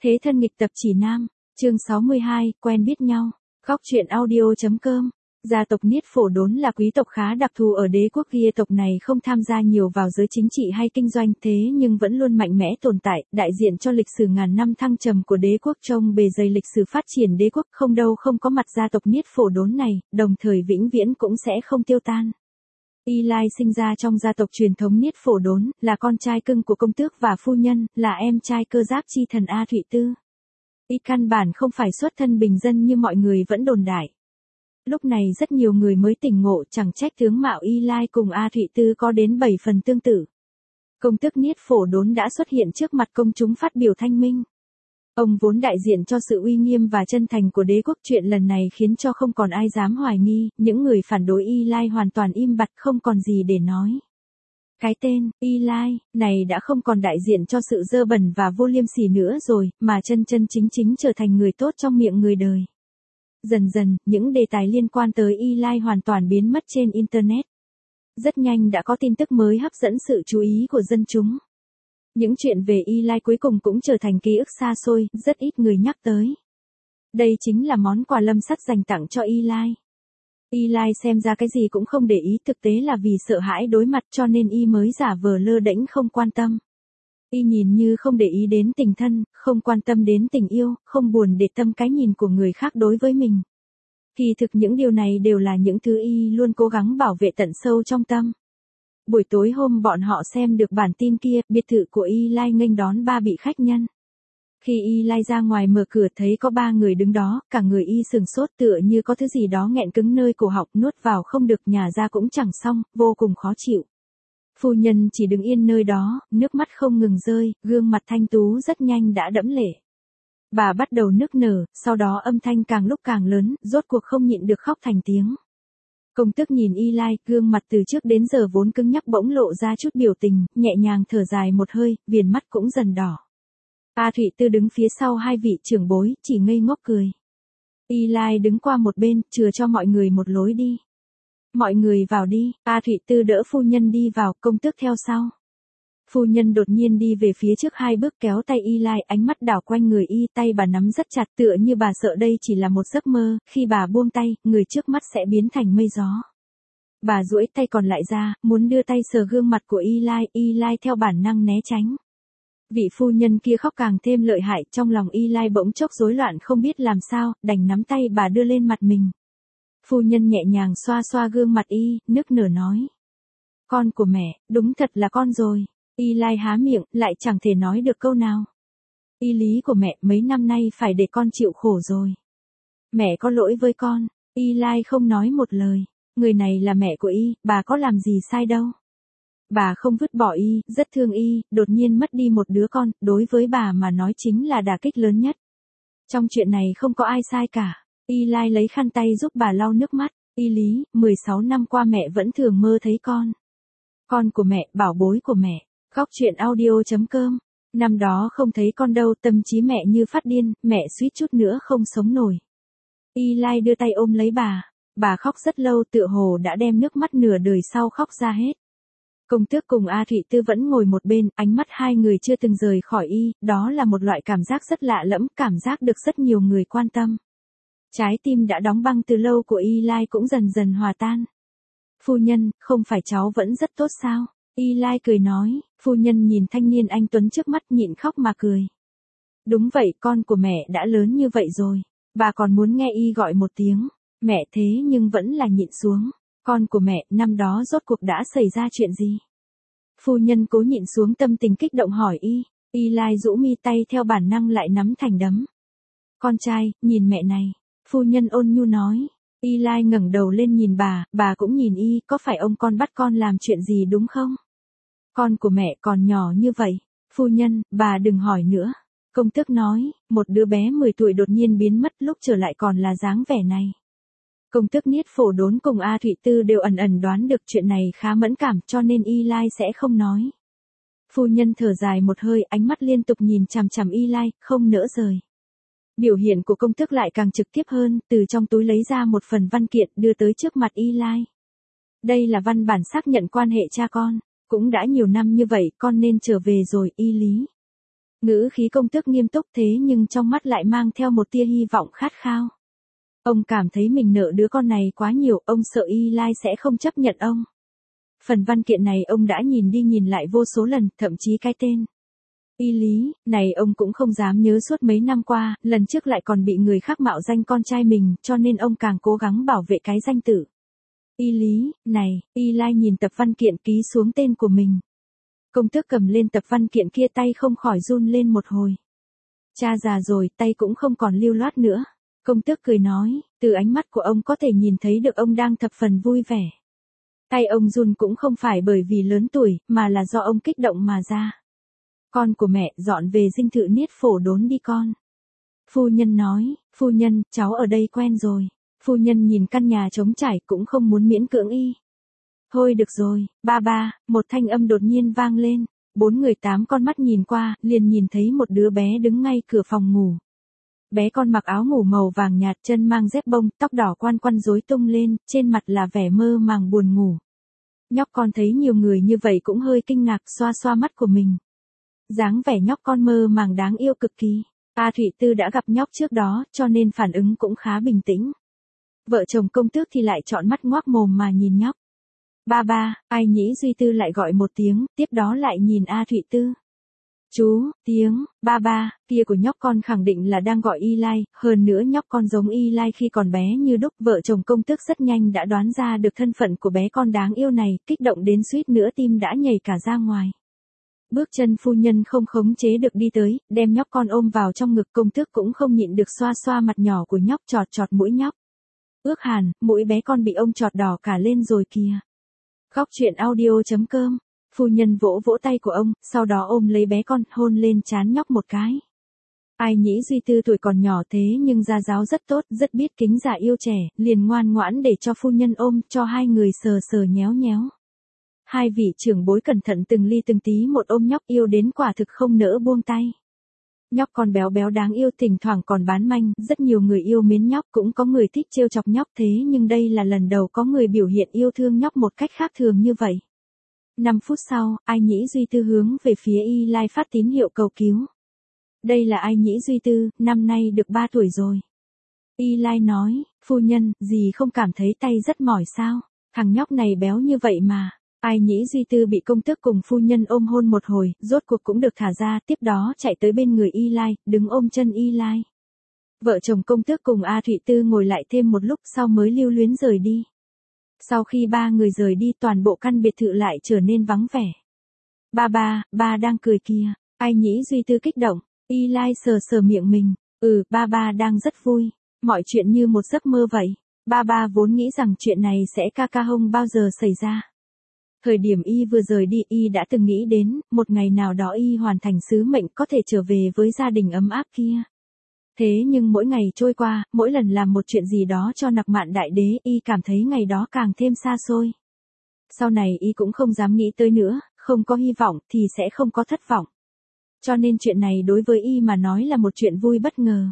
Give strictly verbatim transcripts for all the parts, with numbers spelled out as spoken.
Thế thân nghịch tập chỉ nam, chương sáu mươi hai, quen biết nhau. Góc truyện audio.com. Gia tộc Niết Phổ Đốn là quý tộc khá đặc thù ở đế quốc Gia tộc này không tham gia nhiều vào giới chính trị hay kinh doanh thế nhưng vẫn luôn mạnh mẽ tồn tại, đại diện cho lịch sử ngàn năm thăng trầm của đế quốc trong bề dày lịch sử phát triển đế quốc không đâu không có mặt gia tộc Niết Phổ Đốn này, đồng thời vĩnh viễn cũng sẽ không tiêu tan. Eli sinh ra trong gia tộc truyền thống Niết Phổ Đốn, là con trai cưng của công tước và phu nhân, là em trai cơ giáp chi thần A Thụy Tư. Y căn bản không phải xuất thân bình dân như mọi người vẫn đồn đại. Lúc này rất nhiều người mới tỉnh ngộ chẳng trách tướng mạo Eli cùng A Thụy Tư có đến bảy phần tương tự. Công tước Niết Phổ Đốn đã xuất hiện trước mặt công chúng phát biểu thanh minh. Ông vốn đại diện cho sự uy nghiêm và chân thành của đế quốc, chuyện lần này khiến cho không còn ai dám hoài nghi, những người phản đối Eli hoàn toàn im bặt không còn gì để nói. Cái tên, Eli, này đã không còn đại diện cho sự dơ bẩn và vô liêm sỉ nữa rồi, mà chân chân chính chính trở thành người tốt trong miệng người đời. Dần dần, những đề tài liên quan tới Eli hoàn toàn biến mất trên Internet. Rất nhanh đã có tin tức mới hấp dẫn sự chú ý của dân chúng. Những chuyện về Eli cuối cùng cũng trở thành ký ức xa xôi, rất ít người nhắc tới. Đây chính là món quà lâm sắt dành tặng cho Eli. Eli xem ra cái gì cũng không để ý, thực tế là vì sợ hãi đối mặt cho nên y mới giả vờ lơ đễnh không quan tâm. Y nhìn như không để ý đến tình thân, không quan tâm đến tình yêu, không buồn để tâm cái nhìn của người khác đối với mình. Kỳ thực những điều này đều là những thứ y luôn cố gắng bảo vệ tận sâu trong tâm. Buổi tối hôm bọn họ xem được bản tin kia, biệt thự của Eli nghênh đón ba vị khách nhân. Khi Eli ra ngoài mở cửa thấy có ba người đứng đó, cả người y sừng sốt tựa như có thứ gì đó nghẹn cứng nơi cổ họng, nuốt vào không được nhả ra cũng chẳng xong, vô cùng khó chịu. Phu nhân chỉ đứng yên nơi đó, nước mắt không ngừng rơi, gương mặt thanh tú rất nhanh đã đẫm lệ. Bà bắt đầu nức nở, sau đó âm thanh càng lúc càng lớn, rốt cuộc không nhịn được khóc thành tiếng. Công tước nhìn Eli, gương mặt từ trước đến giờ vốn cứng nhắc bỗng lộ ra chút biểu tình, nhẹ nhàng thở dài một hơi, viền mắt cũng dần đỏ. A Thụy Tư đứng phía sau hai vị trưởng bối, chỉ ngây ngốc cười. Eli đứng qua một bên, chừa cho mọi người một lối đi. Mọi người vào đi, A Thụy Tư đỡ phu nhân đi vào, công tước theo sau. Phu nhân đột nhiên đi về phía trước hai bước kéo tay Eli, ánh mắt đảo quanh người y, tay bà nắm rất chặt tựa như bà sợ đây chỉ là một giấc mơ, khi bà buông tay, người trước mắt sẽ biến thành mây gió. Bà duỗi tay còn lại ra, muốn đưa tay sờ gương mặt của Eli, Eli theo bản năng né tránh. Vị phu nhân kia khóc càng thêm lợi hại, trong lòng Eli bỗng chốc rối loạn không biết làm sao, đành nắm tay bà đưa lên mặt mình. Phu nhân nhẹ nhàng xoa xoa gương mặt y, nức nở nói. Con của mẹ, đúng thật là con rồi. Eli há miệng, lại chẳng thể nói được câu nào. Y lý của mẹ mấy năm nay phải để con chịu khổ rồi. Mẹ có lỗi với con. Eli không nói một lời. Người này là mẹ của y, bà có làm gì sai đâu. Bà không vứt bỏ y, rất thương y, đột nhiên mất đi một đứa con, đối với bà mà nói chính là đả kích lớn nhất. Trong chuyện này không có ai sai cả. Eli lấy khăn tay giúp bà lau nước mắt. Y lý, mười sáu năm qua mẹ vẫn thường mơ thấy con. Con của mẹ, bảo bối của mẹ. Góc truyện audio.com. Năm đó không thấy con đâu, tâm trí mẹ như phát điên, mẹ suýt chút nữa không sống nổi. Eli đưa tay ôm lấy bà. Bà khóc rất lâu, tựa hồ đã đem nước mắt nửa đời sau khóc ra hết. Công tước cùng A Thụy Tư vẫn ngồi một bên, ánh mắt hai người chưa từng rời khỏi y, đó là một loại cảm giác rất lạ lẫm, cảm giác được rất nhiều người quan tâm. Trái tim đã đóng băng từ lâu của Eli cũng dần dần hòa tan. Phu nhân, không phải cháu vẫn rất tốt sao? Eli cười nói, phu nhân nhìn thanh niên anh tuấn trước mắt nhịn khóc mà cười. Đúng vậy, con của mẹ đã lớn như vậy rồi. Bà còn muốn nghe y gọi một tiếng, mẹ thế nhưng vẫn là nhịn xuống. Con của mẹ, năm đó rốt cuộc đã xảy ra chuyện gì? Phu nhân cố nhịn xuống tâm tình kích động hỏi y. Eli rũ mi tay theo bản năng lại nắm thành đấm. Con trai, nhìn mẹ này. Phu nhân ôn nhu nói. Eli ngẩng đầu lên nhìn bà, bà cũng nhìn y, có phải ông con bắt con làm chuyện gì đúng không? Con của mẹ còn nhỏ như vậy. Phu nhân, bà đừng hỏi nữa. Công tước nói, một đứa bé mười tuổi đột nhiên biến mất lúc trở lại còn là dáng vẻ này. Công tước Niết Phổ Đốn cùng A Thụy Tư đều ẩn ẩn đoán được chuyện này khá mẫn cảm cho nên Eli sẽ không nói. Phu nhân thở dài một hơi, ánh mắt liên tục nhìn chằm chằm Eli, không nỡ rời. Biểu hiện của công tước lại càng trực tiếp hơn, từ trong túi lấy ra một phần văn kiện đưa tới trước mặt Eli. Đây là văn bản xác nhận quan hệ cha con, cũng đã nhiều năm như vậy con nên trở về rồi, y lý. Ngữ khí công tước nghiêm túc thế nhưng trong mắt lại mang theo một tia hy vọng khát khao. Ông cảm thấy mình nợ đứa con này quá nhiều, ông sợ Y Lai sẽ không chấp nhận ông. Phần văn kiện này ông đã nhìn đi nhìn lại vô số lần, thậm chí cái tên Y Lý, này ông cũng không dám nhớ suốt mấy năm qua, lần trước lại còn bị người khác mạo danh con trai mình, cho nên ông càng cố gắng bảo vệ cái danh tử. Y Lý, này, Y Lai nhìn tập văn kiện ký xuống tên của mình. Công tước cầm lên tập văn kiện kia tay không khỏi run lên một hồi. Cha già rồi, tay cũng không còn lưu loát nữa. Công tước cười nói, từ ánh mắt của ông có thể nhìn thấy được ông đang thập phần vui vẻ. Tay ông run cũng không phải bởi vì lớn tuổi, mà là do ông kích động mà ra. Con của mẹ, dọn về dinh thự Niết Phổ đốn đi con. Phu nhân nói, phu nhân, cháu ở đây quen rồi. Phu nhân nhìn căn nhà trống trải cũng không muốn miễn cưỡng Y. Thôi được rồi, ba ba, một thanh âm đột nhiên vang lên. Bốn người tám con mắt nhìn qua, liền nhìn thấy một đứa bé đứng ngay cửa phòng ngủ. Bé con mặc áo ngủ màu vàng nhạt, chân mang dép bông, tóc đỏ quan quăn rối tung lên, trên mặt là vẻ mơ màng buồn ngủ. Nhóc con thấy nhiều người như vậy cũng hơi kinh ngạc, xoa xoa mắt của mình. Dáng vẻ nhóc con mơ màng đáng yêu cực kỳ. A Thụy Tư đã gặp nhóc trước đó, cho nên phản ứng cũng khá bình tĩnh. Vợ chồng công tước thì lại trọn mắt ngoác mồm mà nhìn nhóc. Ba ba, Ai Nhĩ Duy Tư lại gọi một tiếng, tiếp đó lại nhìn A Thụy Tư. Chú, tiếng, ba ba, kia của nhóc con khẳng định là đang gọi Y Lai, hơn nữa nhóc con giống Y Lai khi còn bé như đúc. Vợ chồng công tước rất nhanh đã đoán ra được thân phận của bé con đáng yêu này, kích động đến suýt nữa tim đã nhảy cả ra ngoài. Bước chân phu nhân không khống chế được đi tới, đem nhóc con ôm vào trong ngực. Công tước cũng không nhịn được xoa xoa mặt nhỏ của nhóc, chọt chọt mũi nhóc. Ước hàn, mũi bé con bị ông chọt đỏ cả lên rồi kìa. Khóc chuyện audio chấm com. Phu nhân vỗ vỗ tay của ông, sau đó ôm lấy bé con, hôn lên trán nhóc một cái. Ai Nhĩ Duy Tư tuổi còn nhỏ thế nhưng gia giáo rất tốt, rất biết kính già yêu trẻ, liền ngoan ngoãn để cho phu nhân ôm, cho hai người sờ sờ nhéo nhéo. Hai vị trưởng bối cẩn thận từng ly từng tí một ôm nhóc, yêu đến quả thực không nỡ buông tay. Nhóc con béo béo đáng yêu, thỉnh thoảng còn bán manh, rất nhiều người yêu mến nhóc, cũng có người thích trêu chọc nhóc, thế nhưng đây là lần đầu có người biểu hiện yêu thương nhóc một cách khác thường như vậy. Năm phút sau, Ai Nhĩ Duy Tư hướng về phía Y Lai phát tín hiệu cầu cứu. Đây là Ai Nhĩ Duy Tư, năm nay được ba tuổi rồi. Y Lai nói, phu nhân, dì không cảm thấy tay rất mỏi sao, thằng nhóc này béo như vậy mà. Ai Nhĩ Duy Tư bị công tước cùng phu nhân ôm hôn một hồi, rốt cuộc cũng được thả ra, tiếp đó chạy tới bên người Y Lai, đứng ôm chân Y Lai. Vợ chồng công tước cùng A Thụy Tư ngồi lại thêm một lúc sau mới lưu luyến rời đi. Sau khi ba người rời đi, toàn bộ căn biệt thự lại trở nên vắng vẻ. Ba ba, ba đang cười kìa. Ai Nhĩ Duy Tư kích động. Y Lai sờ sờ miệng mình. Ừ, ba ba đang rất vui. Mọi chuyện như một giấc mơ vậy. Ba ba vốn nghĩ rằng chuyện này sẽ ca ca không bao giờ xảy ra. Thời điểm Y vừa rời đi, Y đã từng nghĩ đến, một ngày nào đó Y hoàn thành sứ mệnh có thể trở về với gia đình ấm áp kia. Thế nhưng mỗi ngày trôi qua, mỗi lần làm một chuyện gì đó cho Nặc Mạn Đại Đế, Y cảm thấy ngày đó càng thêm xa xôi. Sau này Y cũng không dám nghĩ tới nữa, không có hy vọng thì sẽ không có thất vọng. Cho nên chuyện này đối với Y mà nói là một chuyện vui bất ngờ.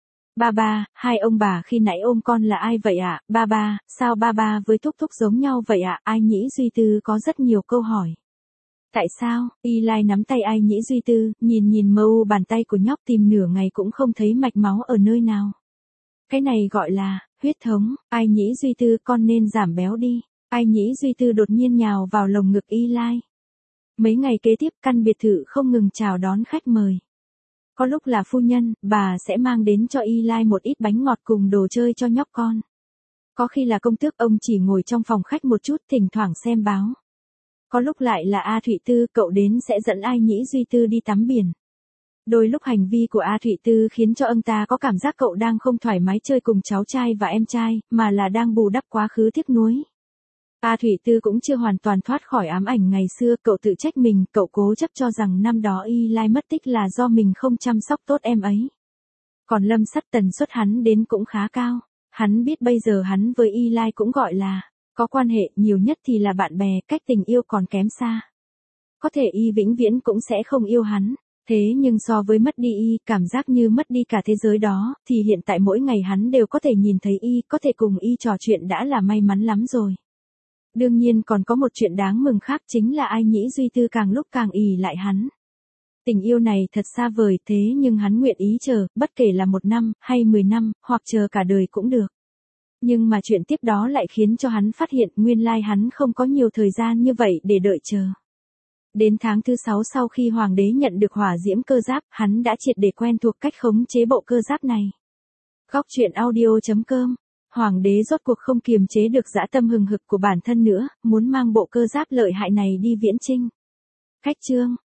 Ba ba, hai ông bà khi nãy ôm con là ai vậy ạ? À? Ba ba, sao ba ba với Thúc Thúc giống nhau vậy ạ? À? Ai Nhĩ Duy Tư có rất nhiều câu hỏi. Tại sao? Y Lai nắm tay Ai Nhĩ Duy Tư, nhìn nhìn mơ u bàn tay của nhóc, tìm nửa ngày cũng không thấy mạch máu ở nơi nào. Cái này gọi là huyết thống. Ai Nhĩ Duy Tư, con nên giảm béo đi. Ai Nhĩ Duy Tư đột nhiên nhào vào lồng ngực Y Lai. Mấy ngày kế tiếp, căn biệt thự không ngừng chào đón khách mời. Có lúc là phu nhân, bà sẽ mang đến cho Y Lai một ít bánh ngọt cùng đồ chơi cho nhóc con. Có khi là công tước, ông chỉ ngồi trong phòng khách một chút, thỉnh thoảng xem báo. Có lúc lại là A Thụy Tư, cậu đến sẽ dẫn Ai Nhĩ Duy Tư đi tắm biển. Đôi lúc hành vi của A Thụy Tư khiến cho ông ta có cảm giác cậu đang không thoải mái chơi cùng cháu trai và em trai, mà là đang bù đắp quá khứ tiếc nuối. A Thụy Tư cũng chưa hoàn toàn thoát khỏi ám ảnh ngày xưa, cậu tự trách mình, cậu cố chấp cho rằng năm đó Y Lai mất tích là do mình không chăm sóc tốt em ấy. Còn Lâm Sắt tần suất hắn đến cũng khá cao, hắn biết bây giờ hắn với Y Lai cũng gọi là có quan hệ, nhiều nhất thì là bạn bè, cách tình yêu còn kém xa. Có thể Y vĩnh viễn cũng sẽ không yêu hắn, thế nhưng so với mất đi Y, cảm giác như mất đi cả thế giới đó, thì hiện tại mỗi ngày hắn đều có thể nhìn thấy Y, có thể cùng Y trò chuyện đã là may mắn lắm rồi. Đương nhiên còn có một chuyện đáng mừng khác, chính là Ai Nhĩ Duy Tư càng lúc càng ỷ lại hắn. Tình yêu này thật xa vời, thế nhưng hắn nguyện ý chờ, bất kể là một năm, hay mười năm, hoặc chờ cả đời cũng được. Nhưng mà chuyện tiếp đó lại khiến cho hắn phát hiện nguyên lai hắn không có nhiều thời gian như vậy để đợi chờ. Đến tháng thứ sáu sau khi hoàng đế nhận được hỏa diễm cơ giáp, hắn đã triệt để quen thuộc cách khống chế bộ cơ giáp này. Góc truyện audio chấm com. Hoàng đế rốt cuộc không kiềm chế được dã tâm hừng hực của bản thân nữa, muốn mang bộ cơ giáp lợi hại này đi viễn chinh. Khách chương.